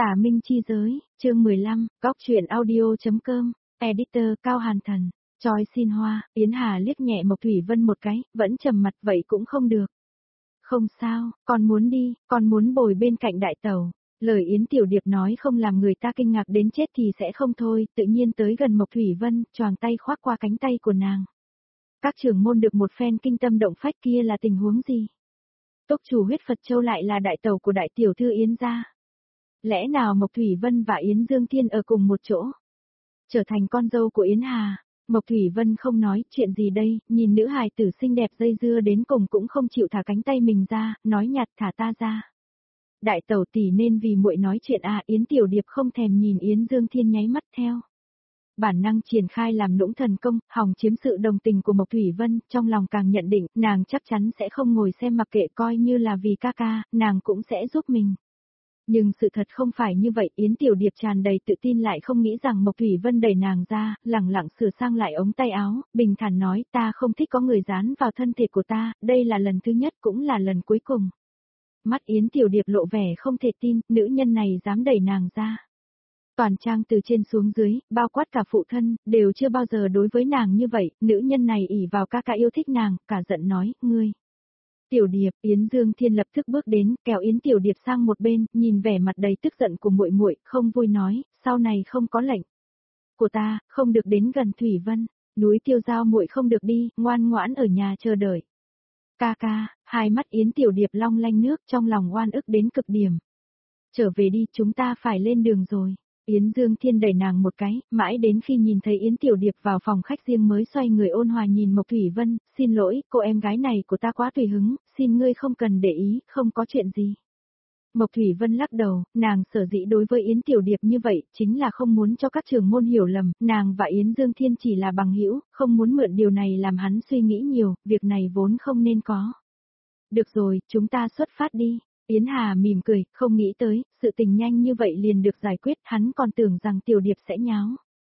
Tả Minh Chi Giới, chương 15, góc truyện audio.com, editor Cao Hàn Thần, Choi Xin Hoa, Yến Hà liếc nhẹ Mộc Thủy Vân một cái, vẫn trầm mặt vậy cũng không được. Không sao, con muốn đi, con muốn bồi bên cạnh đại tẩu. Lời Yến Tiểu Điệp nói không làm người ta kinh ngạc đến chết thì sẽ không thôi, tự nhiên tới gần Mộc Thủy Vân, choàng tay khoác qua cánh tay của nàng. Các trưởng môn được một phen kinh tâm động phách kia là tình huống gì? Túc chủ huyết Phật Châu lại là đại tẩu của đại tiểu thư Yến gia. Lẽ nào Mộc Thủy Vân và Yến Dương Thiên ở cùng một chỗ? Trở thành con dâu của Yến Hà, Mộc Thủy Vân không nói chuyện gì đây, nhìn nữ hài tử xinh đẹp dây dưa đến cùng cũng không chịu thả cánh tay mình ra, nói nhạt thả ta ra. Đại tẩu tỷ nên vì muội nói chuyện à, Yến Tiểu Điệp không thèm nhìn Yến Dương Thiên nháy mắt theo. Bản năng triển khai làm nũng thần công, hòng chiếm sự đồng tình của Mộc Thủy Vân, trong lòng càng nhận định, nàng chắc chắn sẽ không ngồi xem mặc kệ, coi như là vì ca ca, nàng cũng sẽ giúp mình. Nhưng sự thật không phải như vậy, Yến Tiểu Điệp tràn đầy tự tin lại không nghĩ rằng Mộc Thủy Vân đẩy nàng ra, lẳng lặng sửa sang lại ống tay áo, bình thản nói, ta không thích có người dán vào thân thể của ta, đây là lần thứ nhất cũng là lần cuối cùng. Mắt Yến Tiểu Điệp lộ vẻ không thể tin, nữ nhân này dám đẩy nàng ra. Toàn trang từ trên xuống dưới, bao quát cả phụ thân, đều chưa bao giờ đối với nàng như vậy, nữ nhân này ỷ vào ca ca yêu thích nàng, cả giận nói, ngươi. Tiểu Điệp, Yến Dương Thiên lập tức bước đến, kéo Yến Tiểu Điệp sang một bên, nhìn vẻ mặt đầy tức giận của muội muội, không vui nói, sau này không có lệnh của ta, không được đến gần Thủy Vân, núi Tiêu Giao muội không được đi, ngoan ngoãn ở nhà chờ đợi. Ca ca, hai mắt Yến Tiểu Điệp long lanh nước, trong lòng oan ức đến cực điểm. Trở về đi, chúng ta phải lên đường rồi. Yến Dương Thiên đẩy nàng một cái, mãi đến khi nhìn thấy Yến Tiểu Điệp vào phòng khách riêng mới xoay người ôn hòa nhìn Mộc Thủy Vân, xin lỗi, cô em gái này của ta quá tùy hứng, xin ngươi không cần để ý, không có chuyện gì. Mộc Thủy Vân lắc đầu, nàng sở dĩ đối với Yến Tiểu Điệp như vậy, chính là không muốn cho các trưởng môn hiểu lầm, nàng và Yến Dương Thiên chỉ là bằng hữu, không muốn mượn điều này làm hắn suy nghĩ nhiều, việc này vốn không nên có. Được rồi, chúng ta xuất phát đi. Yến Hà mỉm cười, không nghĩ tới, sự tình nhanh như vậy liền được giải quyết, hắn còn tưởng rằng Tiểu Điệp sẽ nháo.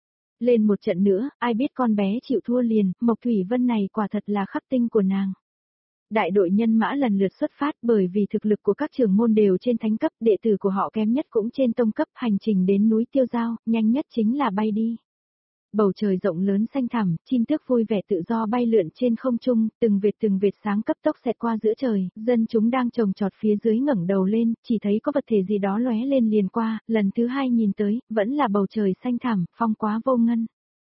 Lên một trận nữa, ai biết con bé chịu thua liền, Mộc Thủy Vân này quả thật là khắc tinh của nàng. Đại đội nhân mã lần lượt xuất phát bởi vì thực lực của các trưởng môn đều trên thánh cấp, đệ tử của họ kém nhất cũng trên tông cấp, hành trình đến núi Tiêu Giao, nhanh nhất chính là bay đi. Bầu trời rộng lớn xanh thẳm, chim tước vui vẻ tự do bay lượn trên không trung, từng vệt sáng cấp tốc xẹt qua giữa trời, dân chúng đang trồng trọt phía dưới ngẩng đầu lên, chỉ thấy có vật thể gì đó lóe lên liền qua, lần thứ hai nhìn tới, vẫn là bầu trời xanh thẳm, phong quá vô ngân.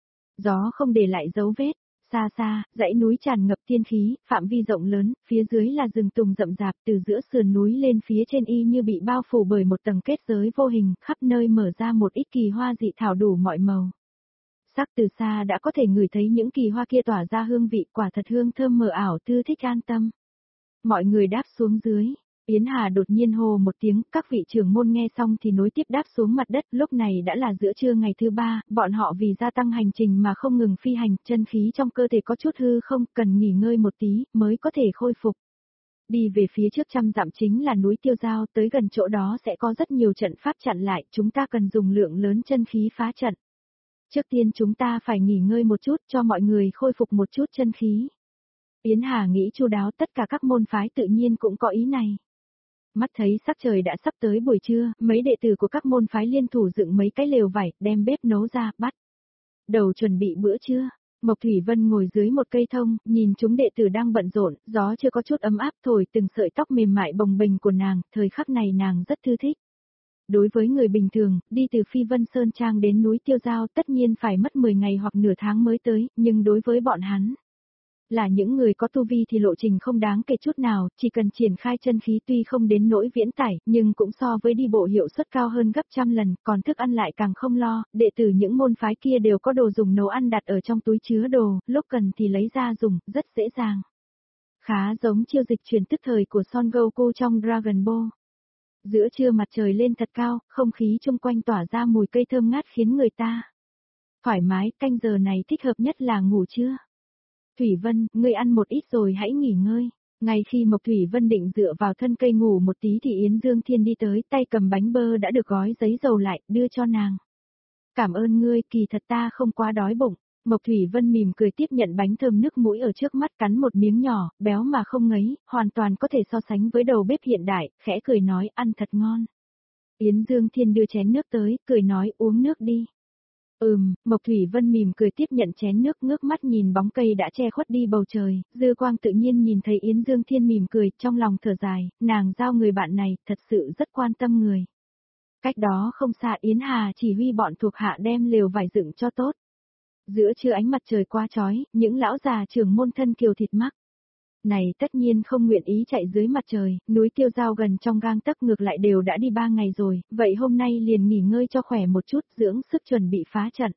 Gió không để lại dấu vết, xa xa, dãy núi tràn ngập tiên khí, phạm vi rộng lớn, phía dưới là rừng tùng rậm rạp, từ giữa sườn núi lên phía trên y như bị bao phủ bởi một tầng kết giới vô hình, khắp nơi mở ra một ít kỳ hoa dị thảo đủ mọi màu. Sắc từ xa đã có thể ngửi thấy những kỳ hoa kia tỏa ra hương vị, quả thật hương thơm mờ ảo thư thích an tâm. Mọi người đáp xuống dưới, Yến Hà đột nhiên hô một tiếng, các vị trưởng môn nghe xong thì nối tiếp đáp xuống mặt đất, lúc này đã là giữa trưa ngày thứ 3, bọn họ vì gia tăng hành trình mà không ngừng phi hành, chân khí trong cơ thể có chút hư không, cần nghỉ ngơi một tí, mới có thể khôi phục. Đi về phía trước 100 dặm chính là núi Tiêu Giao, tới gần chỗ đó sẽ có rất nhiều trận pháp chặn lại, chúng ta cần dùng lượng lớn chân khí phá trận. Trước tiên chúng ta phải nghỉ ngơi một chút cho mọi người khôi phục một chút chân khí. Yến Hà nghĩ chu đáo, tất cả các môn phái tự nhiên cũng có ý này. Mắt thấy sắc trời đã sắp tới buổi trưa, mấy đệ tử của các môn phái liên thủ dựng mấy cái lều vải, đem bếp nấu ra, bắt đầu chuẩn bị bữa trưa. Mộc Thủy Vân ngồi dưới một cây thông, nhìn chúng đệ tử đang bận rộn, gió chưa có chút ấm áp thổi từng sợi tóc mềm mại bồng bềnh của nàng, thời khắc này nàng rất thư thích. Đối với người bình thường, đi từ Phi Vân Sơn Trang đến núi Tiêu Giao tất nhiên phải mất 10 ngày hoặc nửa tháng mới tới, nhưng đối với bọn hắn, là những người có tu vi thì lộ trình không đáng kể chút nào, chỉ cần triển khai chân khí tuy không đến nỗi viễn tải, nhưng cũng so với đi bộ hiệu suất cao hơn gấp trăm lần, còn thức ăn lại càng không lo, đệ tử những môn phái kia đều có đồ dùng nấu ăn đặt ở trong túi chứa đồ, lúc cần thì lấy ra dùng, rất dễ dàng. Khá giống chiêu dịch truyền tức thời của Son Goku trong Dragon Ball. Giữa trưa mặt trời lên thật cao, không khí chung quanh tỏa ra mùi cây thơm ngát khiến người ta thoải mái, canh giờ này thích hợp nhất là ngủ trưa. Thủy Vân, ngươi ăn một ít rồi hãy nghỉ ngơi. Ngay khi Mộc Thủy Vân định dựa vào thân cây ngủ một tí thì Yến Dương Thiên đi tới, tay cầm bánh bơ đã được gói giấy dầu lại, đưa cho nàng. Cảm ơn ngươi, kỳ thật ta không quá đói bụng. Mộc Thủy Vân mỉm cười tiếp nhận bánh thơm nước mũi ở trước mắt, cắn một miếng nhỏ, béo mà không ngấy, hoàn toàn có thể so sánh với đầu bếp hiện đại, khẽ cười nói ăn thật ngon. Yến Dương Thiên đưa chén nước tới, cười nói uống nước đi. Mộc Thủy Vân mỉm cười tiếp nhận chén nước, ngước mắt nhìn bóng cây đã che khuất đi bầu trời, dư quang tự nhiên nhìn thấy Yến Dương Thiên mỉm cười, trong lòng thở dài, nàng giao người bạn này, thật sự rất quan tâm người. Cách đó không xa Yến Hà chỉ huy bọn thuộc hạ đem lều vải dựng cho tốt. Giữa trưa ánh mặt trời qua chói, những lão già trưởng môn thân kiều thịt mắc. Này tất nhiên không nguyện ý chạy dưới mặt trời, núi Tiêu Giao gần trong gang tấc ngược lại đều đã đi 3 ngày rồi, vậy hôm nay liền nghỉ ngơi cho khỏe một chút, dưỡng sức chuẩn bị phá trận.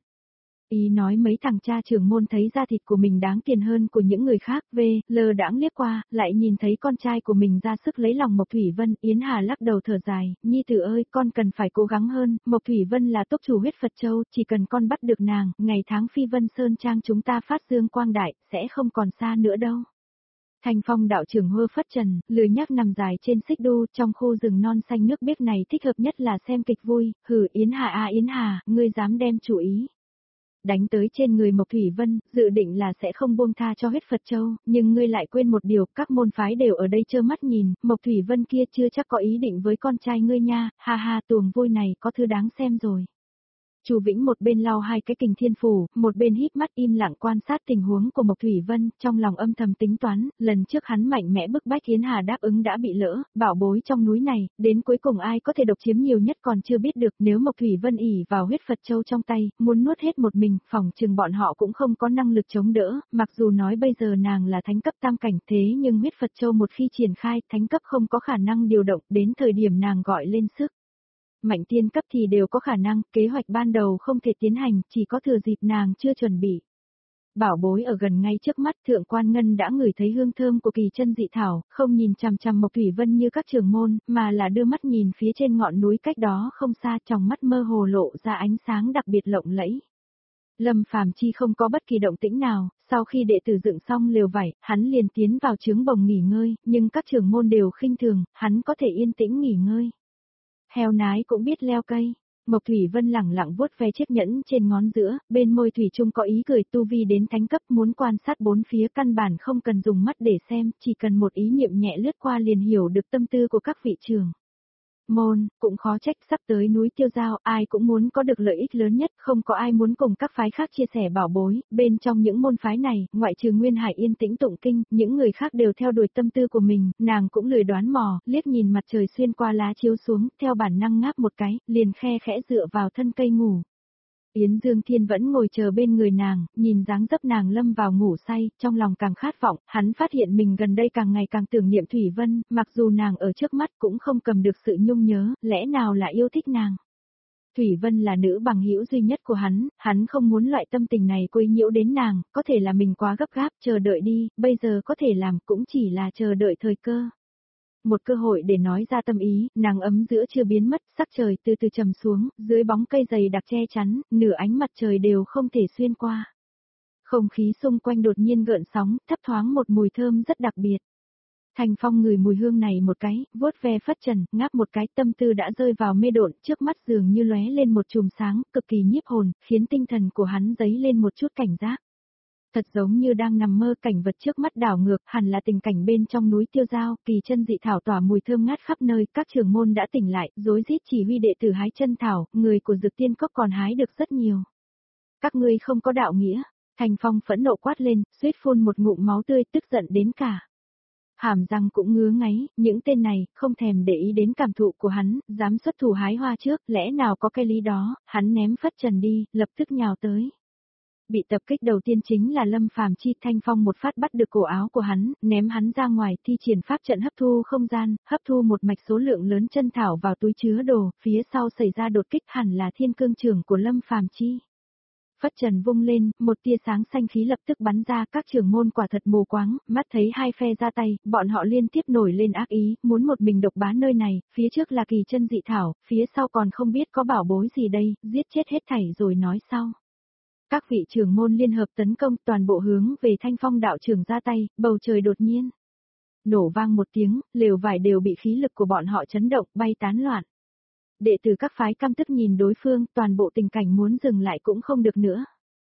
Ý nói mấy thằng cha trưởng môn thấy da thịt của mình đáng tiền hơn của những người khác, lờ đãng liếc qua, lại nhìn thấy con trai của mình ra sức lấy lòng Mộc Thủy Vân, Yến Hà lắc đầu thở dài, nhi tử ơi, con cần phải cố gắng hơn, Mộc Thủy Vân là tốc chủ huyết Phật Châu, chỉ cần con bắt được nàng, ngày tháng phi Vân Sơn Trang chúng ta phát dương quang đại, sẽ không còn xa nữa đâu. Thanh Phong đạo trưởng hơ phất trần, lười nhác nằm dài trên xích đu, trong khu rừng non xanh nước biếc này thích hợp nhất là xem kịch vui, hừ Yến Hà à Yến Hà, ngươi dám đem chủ ý. Đánh tới trên người Mộc Thủy Vân, dự định là sẽ không buông tha cho huyết Phật Châu, nhưng ngươi lại quên một điều, các môn phái đều ở đây trơ mắt nhìn, Mộc Thủy Vân kia chưa chắc có ý định với con trai ngươi nha, ha ha tuồng vui này có thứ đáng xem rồi. Chu Vĩnh một bên lau hai cái kình thiên phủ, một bên híp mắt im lặng quan sát tình huống của Mộc Thủy Vân, trong lòng âm thầm tính toán, lần trước hắn mạnh mẽ bức bách Yến Hà đáp ứng đã bị lỡ, bảo bối trong núi này, đến cuối cùng ai có thể độc chiếm nhiều nhất còn chưa biết được, nếu Mộc Thủy Vân ỉ vào huyết Phật Châu trong tay, muốn nuốt hết một mình, phòng chừng bọn họ cũng không có năng lực chống đỡ, mặc dù nói bây giờ nàng là thánh cấp tam cảnh thế nhưng huyết Phật Châu một khi triển khai, thánh cấp không có khả năng điều động, đến thời điểm nàng gọi lên sức. Mạnh tiên cấp thì đều có khả năng, kế hoạch ban đầu không thể tiến hành, chỉ có thừa dịp nàng chưa chuẩn bị. Bảo bối ở gần ngay trước mắt, Thượng Quan Ngân đã ngửi thấy hương thơm của kỳ chân dị thảo, không nhìn chằm chằm Mộc Thủy Vân như các trưởng môn, mà là đưa mắt nhìn phía trên ngọn núi cách đó không xa, trong mắt mơ hồ lộ ra ánh sáng đặc biệt lộng lẫy. Lâm Phàm Chi không có bất kỳ động tĩnh nào, sau khi đệ tử dựng xong lều vải, hắn liền tiến vào trướng bồng nghỉ ngơi, nhưng các trưởng môn đều khinh thường, hắn có thể yên tĩnh nghỉ ngơi. Heo nái cũng biết leo cây. Mộc Thủy Vân lẳng lặng vuốt ve chiếc nhẫn trên ngón giữa, bên môi thủy chung có ý cười tu vi đến thánh cấp muốn quan sát bốn phía căn bản không cần dùng mắt để xem, chỉ cần một ý niệm nhẹ lướt qua liền hiểu được tâm tư của các vị trưởng môn, cũng khó trách sắp tới núi Tiêu Giao, ai cũng muốn có được lợi ích lớn nhất, không có ai muốn cùng các phái khác chia sẻ bảo bối, bên trong những môn phái này, ngoại trừ Nguyên Hải yên tĩnh tụng kinh, những người khác đều theo đuổi tâm tư của mình, nàng cũng lười đoán mò, liếc nhìn mặt trời xuyên qua lá chiếu xuống, theo bản năng ngáp một cái, liền khe khẽ dựa vào thân cây ngủ. Yến Dương Thiên vẫn ngồi chờ bên người nàng, nhìn dáng dấp nàng lâm vào ngủ say, trong lòng càng khát vọng, hắn phát hiện mình gần đây càng ngày càng tưởng niệm Thủy Vân, mặc dù nàng ở trước mắt cũng không cầm được sự nhung nhớ, lẽ nào là yêu thích nàng. Thủy Vân là nữ bằng hữu duy nhất của hắn không muốn loại tâm tình này quấy nhiễu đến nàng, có thể là mình quá gấp gáp, chờ đợi đi, bây giờ có thể làm cũng chỉ là chờ đợi thời cơ. Một cơ hội để nói ra tâm ý, nàng ấm giữa chưa biến mất, sắc trời từ từ trầm xuống, dưới bóng cây dày đặc che chắn, nửa ánh mặt trời đều không thể xuyên qua. Không khí xung quanh đột nhiên gợn sóng, thấp thoáng một mùi thơm rất đặc biệt. Thành Phong ngửi mùi hương này một cái, vuốt ve phất trần, ngáp một cái, tâm tư đã rơi vào mê độn, trước mắt dường như lóe lên một chùm sáng, cực kỳ nhiếp hồn, khiến tinh thần của hắn dấy lên một chút cảnh giác. Thật giống như đang nằm mơ, cảnh vật trước mắt đảo ngược, hẳn là tình cảnh bên trong núi Tiêu Giao, kỳ chân dị thảo tỏa mùi thơm ngát khắp nơi, các trưởng môn đã tỉnh lại, rối rít chỉ huy đệ tử hái chân thảo, người của Dực Tiên Cốc còn hái được rất nhiều. Các ngươi không có đạo nghĩa, Thành Phong phẫn nộ quát lên, suýt phun một ngụm máu tươi, tức giận đến cả hàm răng cũng ngứa ngáy, những tên này, không thèm để ý đến cảm thụ của hắn, dám xuất thủ hái hoa trước, lẽ nào có cái lý đó, hắn ném phất trần đi, lập tức nhào tới. Bị tập kích đầu tiên chính là Lâm Phàm Chi, Thanh Phong một phát bắt được cổ áo của hắn, ném hắn ra ngoài, thi triển pháp trận hấp thu không gian, hấp thu một mạch số lượng lớn chân thảo vào túi chứa đồ, phía sau xảy ra đột kích hẳn là thiên cương trưởng của Lâm Phàm Chi. Phất trần vung lên, một tia sáng xanh khí lập tức bắn ra, các trưởng môn quả thật mù quáng, mắt thấy hai phe ra tay, bọn họ liên tiếp nổi lên ác ý, muốn một mình độc bá nơi này, phía trước là kỳ chân dị thảo, phía sau còn không biết có bảo bối gì đây, giết chết hết thảy rồi nói sau. Các vị trưởng môn liên hợp tấn công, toàn bộ hướng về Thanh Phong đạo trưởng ra tay, bầu trời đột nhiên nổ vang một tiếng, lều vải đều bị khí lực của bọn họ chấn động, bay tán loạn. Đệ tử các phái căm tức nhìn đối phương, toàn bộ tình cảnh muốn dừng lại cũng không được nữa.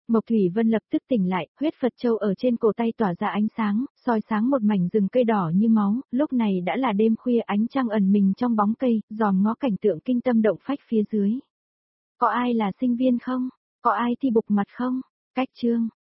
Mộc Thủy Vân lập tức tỉnh lại, huyết Phật châu ở trên cổ tay tỏa ra ánh sáng, soi sáng một mảnh rừng cây đỏ như máu, lúc này đã là đêm khuya ánh trăng ẩn mình trong bóng cây, dòm ngó cảnh tượng kinh tâm động phách phía dưới. Có ai là sinh viên không? Có ai thi bục mặt không? Cách chương